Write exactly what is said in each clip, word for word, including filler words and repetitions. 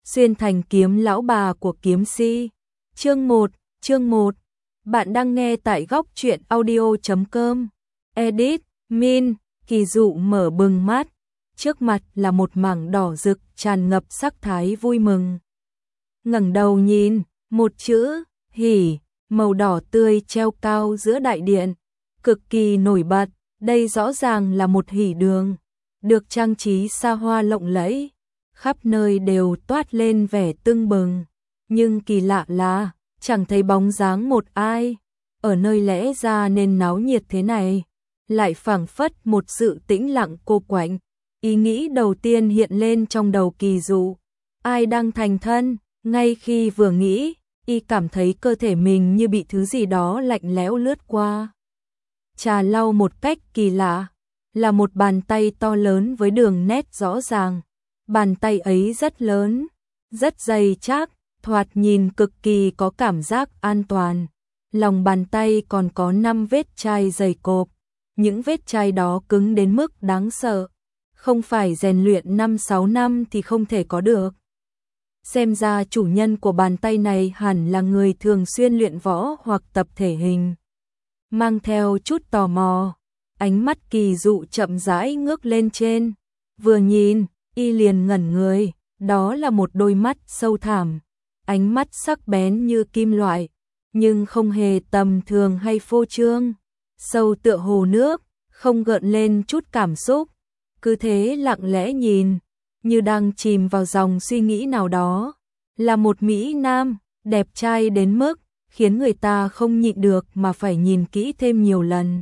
xuyên thành kiếm lão bà của kiếm si. Chương một, chương một. Bạn đang nghe tại góc truyện audio chấm com. Edit, Min, Kỳ Dụ mở bừng mắt. Trước mặt là một mảng đỏ rực tràn ngập sắc thái vui mừng. Ngẩng đầu nhìn, một chữ, hỉ, màu đỏ tươi treo cao giữa đại điện. Cực kỳ nổi bật, đây rõ ràng là một hỉ đường. Được trang trí xa hoa lộng lẫy. Khắp nơi đều toát lên vẻ tưng bừng. Nhưng kỳ lạ là, chẳng thấy bóng dáng một ai. Ở nơi lẽ ra nên náo nhiệt thế này, lại phảng phất một sự tĩnh lặng cô quạnh. Ý nghĩ đầu tiên hiện lên trong đầu Kỳ Dụ. Ai đang thành thân? Ngay khi vừa nghĩ, y cảm thấy cơ thể mình như bị thứ gì đó lạnh lẽo lướt qua. Trà lau một cách kỳ lạ, là một bàn tay to lớn với đường nét rõ ràng. Bàn tay ấy rất lớn, rất dày chắc, thoạt nhìn cực kỳ có cảm giác an toàn. Lòng bàn tay còn có năm vết chai dày cộp. Những vết chai đó cứng đến mức đáng sợ. Không phải rèn luyện năm sáu năm thì không thể có được. Xem ra chủ nhân của bàn tay này hẳn là người thường xuyên luyện võ hoặc tập thể hình. Mang theo chút tò mò, ánh mắt Kỳ Dụ chậm rãi ngước lên trên. Vừa nhìn, y liền ngẩn người, đó là một đôi mắt sâu thẳm, ánh mắt sắc bén như kim loại, nhưng không hề tầm thường hay phô trương. Sâu tựa hồ nước, không gợn lên chút cảm xúc, cứ thế lặng lẽ nhìn, như đang chìm vào dòng suy nghĩ nào đó. Là một mỹ nam, đẹp trai đến mức khiến người ta không nhịn được mà phải nhìn kỹ thêm nhiều lần.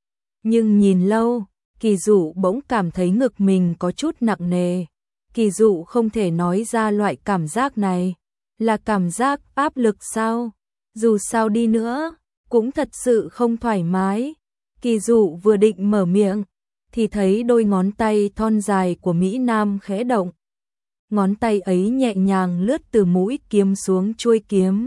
Nhưng nhìn lâu, Kỳ Dụ bỗng cảm thấy ngực mình có chút nặng nề. Kỳ Dụ không thể nói ra loại cảm giác này. Là cảm giác áp lực sao? Dù sao đi nữa, cũng thật sự không thoải mái. Kỳ Dụ vừa định mở miệng, thì thấy đôi ngón tay thon dài của mỹ nam khẽ động. Ngón tay ấy nhẹ nhàng lướt từ mũi kiếm xuống chuôi kiếm.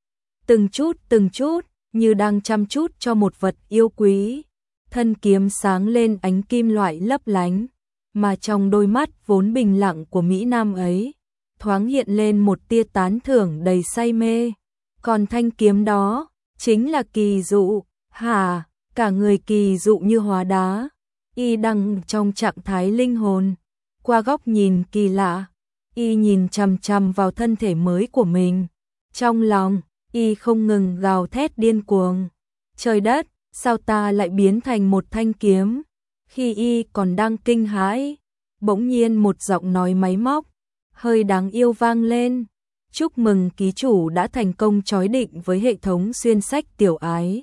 Từng chút từng chút, như đang chăm chút cho một vật yêu quý. Thân kiếm sáng lên ánh kim loại lấp lánh, mà trong đôi mắt vốn bình lặng của mỹ nam ấy, thoáng hiện lên một tia tán thưởng đầy say mê. Còn thanh kiếm đó, chính là Kỳ Dụ. Hả, cả người Kỳ Dụ như hóa đá, y đang trong trạng thái linh hồn. Qua góc nhìn kỳ lạ, y nhìn chằm chằm vào thân thể mới của mình. Trong lòng, y không ngừng gào thét điên cuồng. Trời đất, sao ta lại biến thành một thanh kiếm? Khi y còn đang kinh hãi, bỗng nhiên một giọng nói máy móc, hơi đáng yêu vang lên. Chúc mừng ký chủ đã thành công chói định với hệ thống xuyên sách tiểu ái.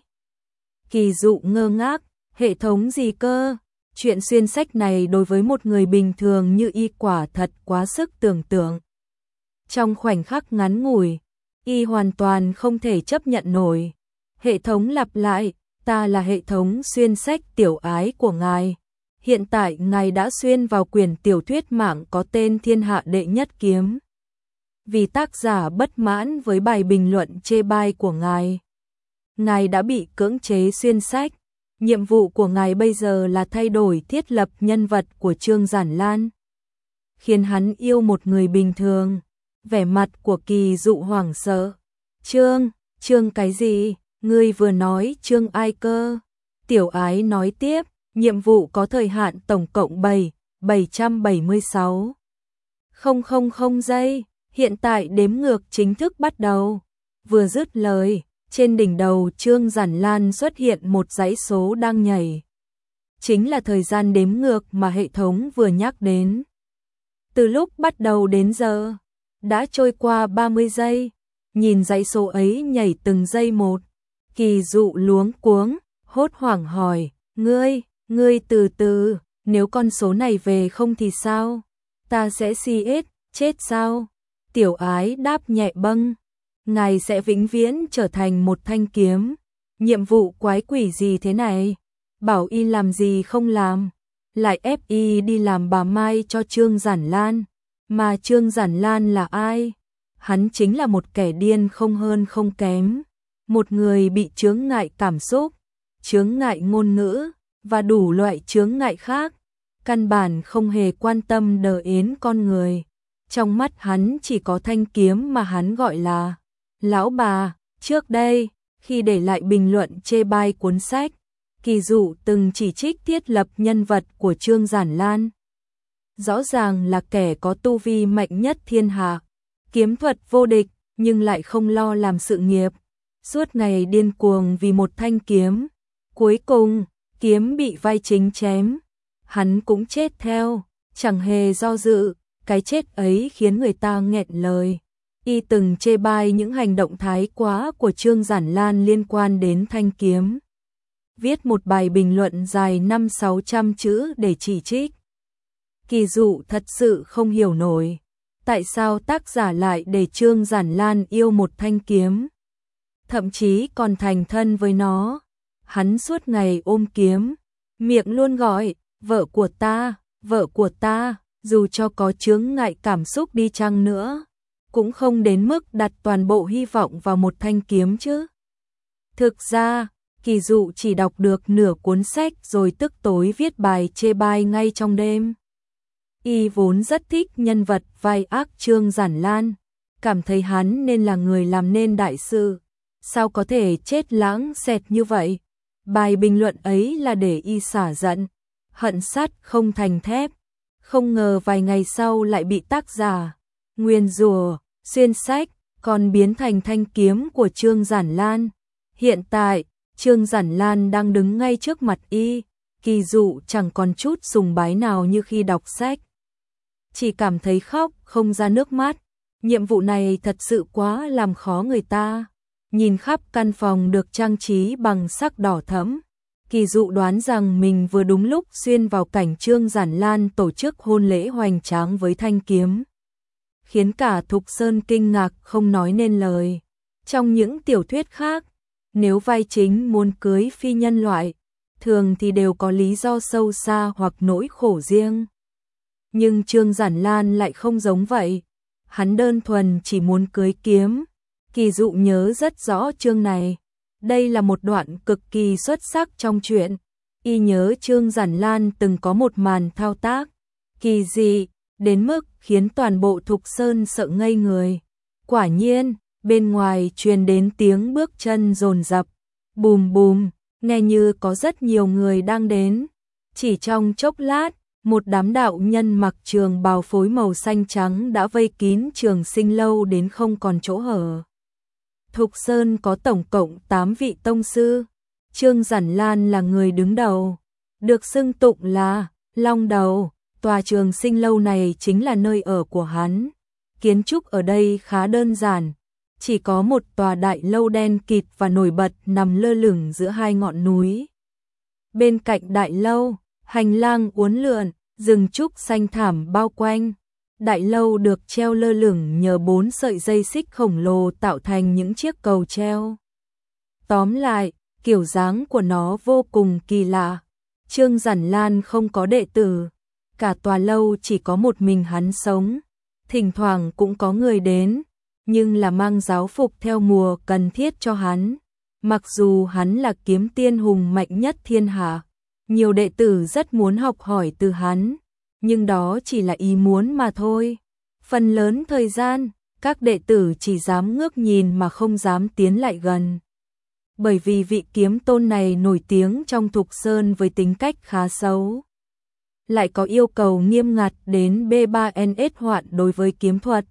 Kỳ Dụ ngơ ngác, hệ thống gì cơ? Chuyện xuyên sách này đối với một người bình thường như y quả thật quá sức tưởng tượng. Trong khoảnh khắc ngắn ngủi, y hoàn toàn không thể chấp nhận nổi. Hệ thống lặp lại, ta là hệ thống xuyên sách tiểu ái của ngài. Hiện tại ngài đã xuyên vào quyển tiểu thuyết mạng có tên Thiên Hạ Đệ Nhất Kiếm. Vì tác giả bất mãn với bài bình luận chê bai của ngài, ngài đã bị cưỡng chế xuyên sách. Nhiệm vụ của ngài bây giờ là thay đổi thiết lập nhân vật của Trương Giản Lan, khiến hắn yêu một người bình thường. Vẻ mặt của Kỳ Dụ hoảng sợ. Trương, Trương cái gì? Ngươi vừa nói Trương ai cơ? Tiểu ái nói tiếp, nhiệm vụ có thời hạn tổng cộng bảy, bảy trăm bảy mươi sáu. Không không không giây, hiện tại đếm ngược chính thức bắt đầu. Vừa dứt lời, trên đỉnh đầu Trương Giản Lan xuất hiện một dãy số đang nhảy. Chính là thời gian đếm ngược mà hệ thống vừa nhắc đến. Từ lúc bắt đầu đến giờ, đã trôi qua ba mươi giây. Nhìn dãy số ấy nhảy từng giây một, Kỳ Dụ luống cuống, hốt hoảng hỏi, ngươi, ngươi từ từ, nếu con số này về không thì sao? Ta sẽ si ết, chết sao? Tiểu ái đáp nhẹ bâng, ngài sẽ vĩnh viễn trở thành một thanh kiếm. Nhiệm vụ quái quỷ gì thế này? Bảo y làm gì không làm, lại ép y đi làm bà Mai cho Trương Giản Lan. Mà Trương Giản Lan là ai? Hắn chính là một kẻ điên không hơn không kém. Một người bị chướng ngại cảm xúc, chướng ngại ngôn ngữ, và đủ loại chướng ngại khác. Căn bản không hề quan tâm đờ yến con người. Trong mắt hắn chỉ có thanh kiếm mà hắn gọi là lão bà. Trước đây, khi để lại bình luận chê bai cuốn sách, Kỳ Dụ từng chỉ trích thiết lập nhân vật của Trương Giản Lan. Rõ ràng là kẻ có tu vi mạnh nhất thiên hạ, kiếm thuật vô địch, nhưng lại không lo làm sự nghiệp, suốt ngày điên cuồng vì một thanh kiếm. Cuối cùng, kiếm bị vai chính chém, hắn cũng chết theo, chẳng hề do dự, cái chết ấy khiến người ta nghẹn lời. Y từng chê bai những hành động thái quá của Trương Giản Lan liên quan đến thanh kiếm. Viết một bài bình luận dài năm sáu trăm chữ để chỉ trích. Kỳ Dụ thật sự không hiểu nổi, tại sao tác giả lại để Trương Giản Lan yêu một thanh kiếm, thậm chí còn thành thân với nó. Hắn suốt ngày ôm kiếm, miệng luôn gọi, vợ của ta, vợ của ta, dù cho có chướng ngại cảm xúc đi chăng nữa, cũng không đến mức đặt toàn bộ hy vọng vào một thanh kiếm chứ. Thực ra, Kỳ Dụ chỉ đọc được nửa cuốn sách rồi tức tối viết bài chê bai ngay trong đêm. Y vốn rất thích nhân vật vai ác Trương Giản Lan, cảm thấy hắn nên là người làm nên đại sự, sao có thể chết lãng xẹt như vậy. Bài bình luận ấy là để y xả giận, hận sắt không thành thép, không ngờ vài ngày sau lại bị tác giả nguyền rủa, xuyên sách, còn biến thành thanh kiếm của Trương Giản Lan. Hiện tại, Trương Giản Lan đang đứng ngay trước mặt y, Kỳ Dụ chẳng còn chút sùng bái nào như khi đọc sách, chỉ cảm thấy khóc không ra nước mắt. Nhiệm vụ này thật sự quá làm khó người ta. Nhìn khắp căn phòng được trang trí bằng sắc đỏ thẫm, Kỳ Dụ đoán rằng mình vừa đúng lúc xuyên vào cảnh Trương Giản Lan tổ chức hôn lễ hoành tráng với thanh kiếm, khiến cả Thục Sơn kinh ngạc không nói nên lời. Trong những tiểu thuyết khác, nếu vai chính muốn cưới phi nhân loại, thường thì đều có lý do sâu xa hoặc nỗi khổ riêng. Nhưng Trương Giản Lan lại không giống vậy, hắn đơn thuần chỉ muốn cưới kiếm. Kỳ Dụ nhớ rất rõ chương này, đây là một đoạn cực kỳ xuất sắc trong truyện. Y nhớ Trương Giản Lan từng có một màn thao tác kỳ dị đến mức khiến toàn bộ Thục Sơn sợ ngây người. Quả nhiên, bên ngoài truyền đến tiếng bước chân dồn dập, bùm bùm, nghe như có rất nhiều người đang đến. Chỉ trong chốc lát, một đám đạo nhân mặc trường bào phối màu xanh trắng đã vây kín Trường Sinh lâu đến không còn chỗ hở. Thục Sơn có tổng cộng tám vị tông sư, Trương Giản Lan là người đứng đầu, được xưng tụng là Long Đầu. Tòa Trường Sinh lâu này chính là nơi ở của hắn. Kiến trúc ở đây khá đơn giản, chỉ có một tòa đại lâu đen kịt và nổi bật nằm lơ lửng giữa hai ngọn núi. Bên cạnh đại lâu, hành lang uốn lượn, rừng trúc xanh thảm bao quanh. Đại lâu được treo lơ lửng nhờ bốn sợi dây xích khổng lồ tạo thành những chiếc cầu treo. Tóm lại, kiểu dáng của nó vô cùng kỳ lạ. Trương Giản Lan không có đệ tử, cả tòa lâu chỉ có một mình hắn sống. Thỉnh thoảng cũng có người đến, nhưng là mang giáo phục theo mùa cần thiết cho hắn. Mặc dù hắn là kiếm tiên hùng mạnh nhất thiên hạ, nhiều đệ tử rất muốn học hỏi từ hắn, nhưng đó chỉ là ý muốn mà thôi. Phần lớn thời gian, các đệ tử chỉ dám ngước nhìn mà không dám tiến lại gần. Bởi vì vị kiếm tôn này nổi tiếng trong Thục Sơn với tính cách khá xấu, lại có yêu cầu nghiêm ngặt đến B ba N S hoạn đối với kiếm thuật,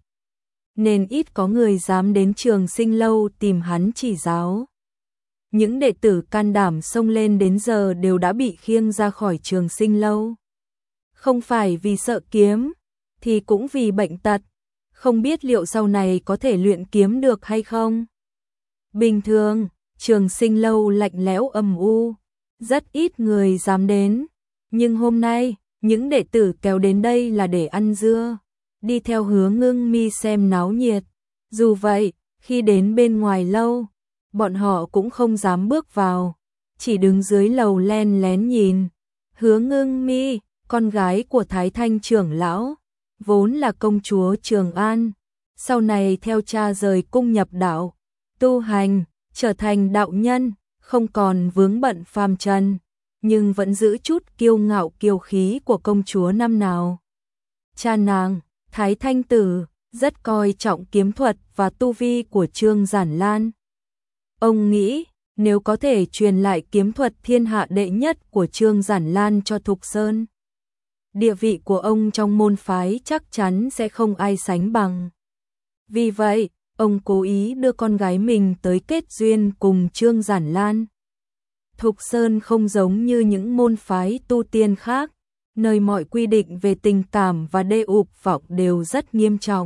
nên ít có người dám đến Trường Sinh lâu tìm hắn chỉ giáo. Những đệ tử can đảm xông lên đến giờ đều đã bị khiêng ra khỏi Trường Sinh lâu. Không phải vì sợ kiếm, thì cũng vì bệnh tật, không biết liệu sau này có thể luyện kiếm được hay không. Bình thường, Trường Sinh lâu lạnh lẽo âm u, rất ít người dám đến, nhưng hôm nay, những đệ tử kéo đến đây là để ăn dưa, đi theo Hứa Ngưng Mi xem náo nhiệt. Dù vậy, khi đến bên ngoài lâu, bọn họ cũng không dám bước vào, chỉ đứng dưới lầu len lén nhìn. Hứa Ngưng Mi, con gái của Thái Thanh trưởng lão, vốn là công chúa Trường An, sau này theo cha rời cung nhập đạo, tu hành, trở thành đạo nhân, không còn vướng bận phàm trần, nhưng vẫn giữ chút kiêu ngạo kiêu khí của công chúa năm nào. Cha nàng, Thái Thanh Tử rất coi trọng kiếm thuật và tu vi của Trương Giản Lan. Ông nghĩ, nếu có thể truyền lại kiếm thuật thiên hạ đệ nhất của Trương Giản Lan cho Thục Sơn, địa vị của ông trong môn phái chắc chắn sẽ không ai sánh bằng. Vì vậy, ông cố ý đưa con gái mình tới kết duyên cùng Trương Giản Lan. Thục Sơn không giống như những môn phái tu tiên khác, nơi mọi quy định về tình cảm và đê ụp vọng đều rất nghiêm trọng.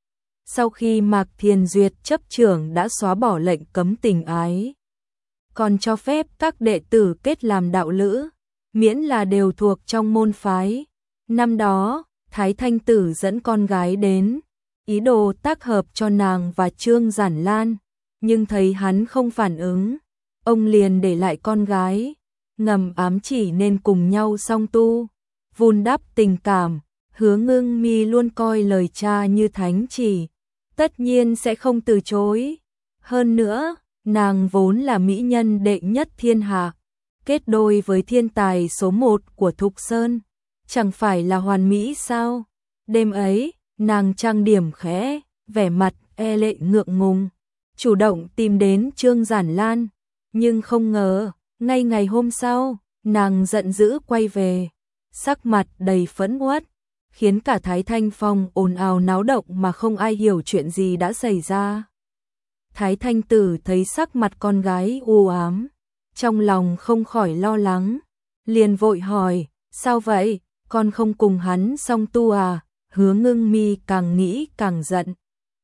Sau khi Mạc Thiền Duyệt chấp trưởng đã xóa bỏ lệnh cấm tình ái, còn cho phép các đệ tử kết làm đạo lữ, miễn là đều thuộc trong môn phái. Năm đó, Thái Thanh Tử dẫn con gái đến, ý đồ tác hợp cho nàng và Trương Giản Lan, nhưng thấy hắn không phản ứng, ông liền để lại con gái, ngầm ám chỉ nên cùng nhau song tu, vun đắp tình cảm. Hứa Ngưng Mi luôn coi lời cha như thánh chỉ, tất nhiên sẽ không từ chối. Hơn nữa, nàng vốn là mỹ nhân đệ nhất thiên hạ, kết đôi với thiên tài số một của Thục Sơn, chẳng phải là hoàn mỹ sao? Đêm ấy, nàng trang điểm khẽ, vẻ mặt e lệ ngượng ngùng, chủ động tìm đến Trương Giản Lan, nhưng không ngờ, ngay ngày hôm sau, nàng giận dữ quay về, sắc mặt đầy phẫn uất, khiến cả Thái Thanh Phong ồn ào náo động mà không ai hiểu chuyện gì đã xảy ra. Thái Thanh Tử thấy sắc mặt con gái u ám, trong lòng không khỏi lo lắng, liền vội hỏi, sao vậy, con không cùng hắn song tu à? Hứa Ngưng Mi càng nghĩ càng giận,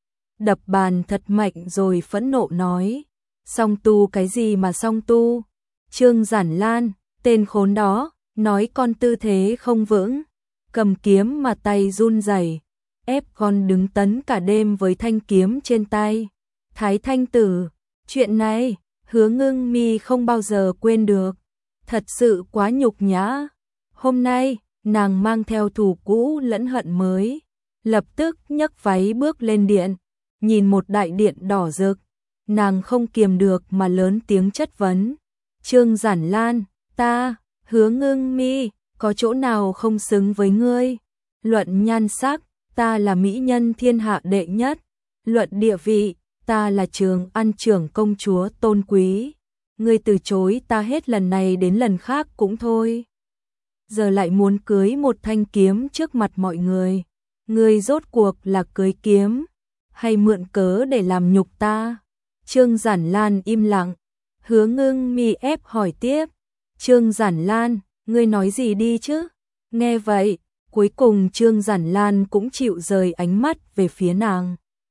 đập bàn thật mạnh rồi phẫn nộ nói, song tu cái gì mà song tu? Trương Giản Lan, tên khốn đó, nói con tư thế không vững, cầm kiếm mà tay run rẩy, ép con đứng tấn cả đêm với thanh kiếm trên tay. Thái Thanh Tử, chuyện này, Hứa Ngưng Mi không bao giờ quên được, thật sự quá nhục nhã. Hôm nay, nàng mang theo thù cũ lẫn hận mới, lập tức nhấc váy bước lên điện, nhìn một đại điện đỏ rực, nàng không kiềm được mà lớn tiếng chất vấn. Trương Giản Lan, ta, Hứa Ngưng Mi, có chỗ nào không xứng với ngươi? Luận nhan sắc, ta là mỹ nhân thiên hạ đệ nhất, luận địa vị, ta là Trường An trưởng công chúa tôn quý, ngươi từ chối ta hết lần này đến lần khác cũng thôi, giờ lại muốn cưới một thanh kiếm trước mặt mọi người, ngươi rốt cuộc là cưới kiếm hay mượn cớ để làm nhục ta? Trương Giản Lan im lặng, Hứa Ngưng Mi ép hỏi tiếp, Trương Giản Lan, ngươi nói gì đi chứ? Nghe vậy, cuối cùng Trương Giản Lan cũng chịu rời ánh mắt về phía nàng.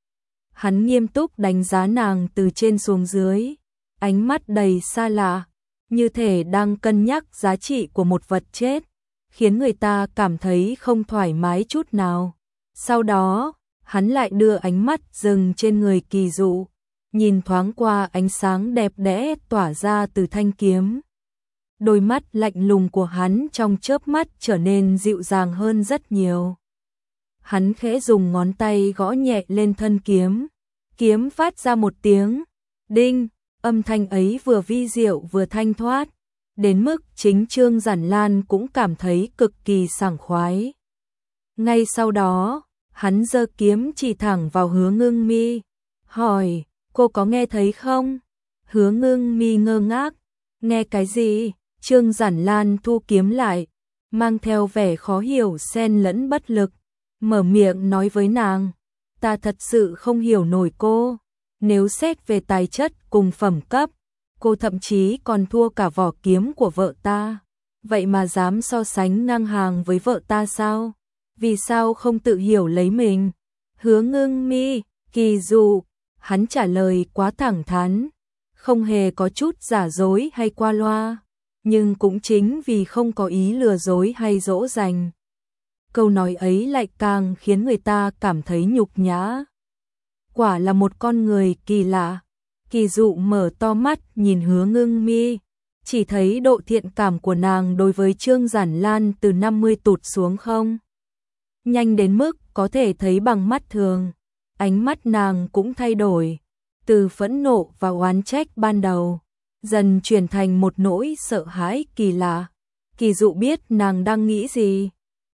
Hắn nghiêm túc đánh giá nàng từ trên xuống dưới, ánh mắt đầy xa lạ, như thể đang cân nhắc giá trị của một vật chết, khiến người ta cảm thấy không thoải mái chút nào. Sau đó, hắn lại đưa ánh mắt dừng trên người Kỳ Dụ, nhìn thoáng qua ánh sáng đẹp đẽ tỏa ra từ thanh kiếm. Đôi mắt lạnh lùng của hắn trong chớp mắt trở nên dịu dàng hơn rất nhiều. Hắn khẽ dùng ngón tay gõ nhẹ lên thân kiếm, kiếm phát ra một tiếng đinh, âm thanh ấy vừa vi diệu vừa thanh thoát, đến mức chính Trương Giản Lan cũng cảm thấy cực kỳ sảng khoái. Ngay sau đó, hắn giơ kiếm chỉ thẳng vào Hứa Ngưng Mi, hỏi, cô có nghe thấy không? Hứa Ngưng Mi ngơ ngác, nghe cái gì? Trương Giản Lan thu kiếm lại, mang theo vẻ khó hiểu xen lẫn bất lực, mở miệng nói với nàng, ta thật sự không hiểu nổi cô, nếu xét về tài chất cùng phẩm cấp, cô thậm chí còn thua cả vỏ kiếm của vợ ta, vậy mà dám so sánh ngang hàng với vợ ta sao? Vì sao không tự hiểu lấy mình? Hứa Ngưng Mi, Kỳ Dụ, hắn trả lời quá thẳng thắn, không hề có chút giả dối hay qua loa. Nhưng cũng chính vì không có ý lừa dối hay dỗ dành, câu nói ấy lại càng khiến người ta cảm thấy nhục nhã. Quả là một con người kỳ lạ. Kỳ Dụ mở to mắt nhìn Hứa Ngưng Mi, chỉ thấy độ thiện cảm của nàng đối với Trương Giản Lan từ năm mươi tụt xuống không. Nhanh đến mức có thể thấy bằng mắt thường, ánh mắt nàng cũng thay đổi, từ phẫn nộ và oán trách ban đầu, dần chuyển thành một nỗi sợ hãi kỳ lạ. Kỳ Dụ biết nàng đang nghĩ gì.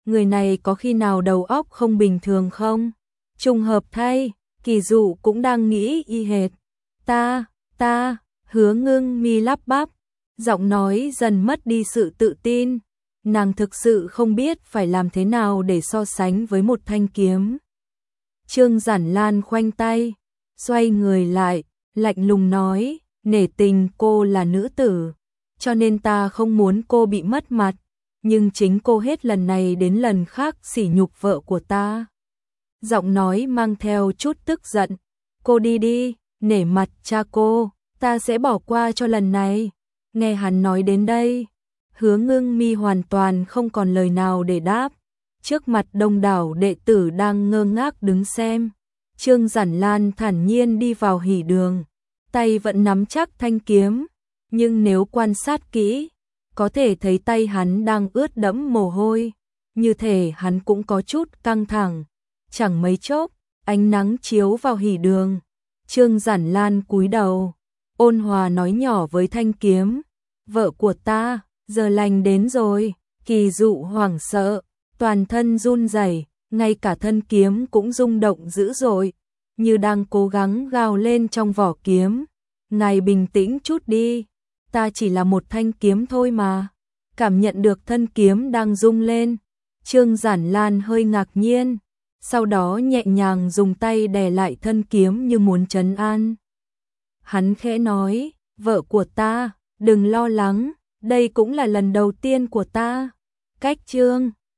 người này có khi nào đầu óc không bình thường không? Trùng hợp thay, Kỳ Dụ cũng đang nghĩ y hệt. Ta, ta, Hứa Ngưng Mi lắp bắp, giọng nói dần mất đi sự tự tin. Nàng thực sự không biết phải làm thế nào để so sánh với một thanh kiếm. Trương Giản Lan khoanh tay, xoay người lại, lạnh lùng nói, nể tình cô là nữ tử, cho nên ta không muốn cô bị mất mặt, nhưng chính cô hết lần này đến lần khác sỉ nhục vợ của ta. Giọng nói mang theo chút tức giận, cô đi đi, nể mặt cha cô, ta sẽ bỏ qua cho lần này. Nghe hắn nói đến đây, Hứa Ngưng Mi hoàn toàn không còn lời nào để đáp. Trước mặt đông đảo đệ tử đang ngơ ngác đứng xem, Trương Giản Lan thản nhiên đi vào hỉ đường, tay vẫn nắm chắc thanh kiếm, nhưng nếu quan sát kỹ, có thể thấy tay hắn đang ướt đẫm mồ hôi, như thể hắn cũng có chút căng thẳng. Chẳng mấy chốc, ánh nắng chiếu vào hỉ đường, Trương Giản Lan cúi đầu, ôn hòa nói nhỏ với thanh kiếm, vợ của ta, giờ lành đến rồi. Kỳ Dụ hoảng sợ, toàn thân run rẩy, ngay cả thân kiếm cũng rung động dữ dội, như đang cố gắng gào lên trong vỏ kiếm. Ngài bình tĩnh chút đi, ta chỉ là một thanh kiếm thôi mà. Cảm nhận được thân kiếm đang rung lên, Trương Giản Lan hơi ngạc nhiên, sau đó nhẹ nhàng dùng tay đè lại thân kiếm như muốn trấn an. Hắn khẽ nói, vợ của ta, đừng lo lắng, đây cũng là lần đầu tiên của ta. Cách Trương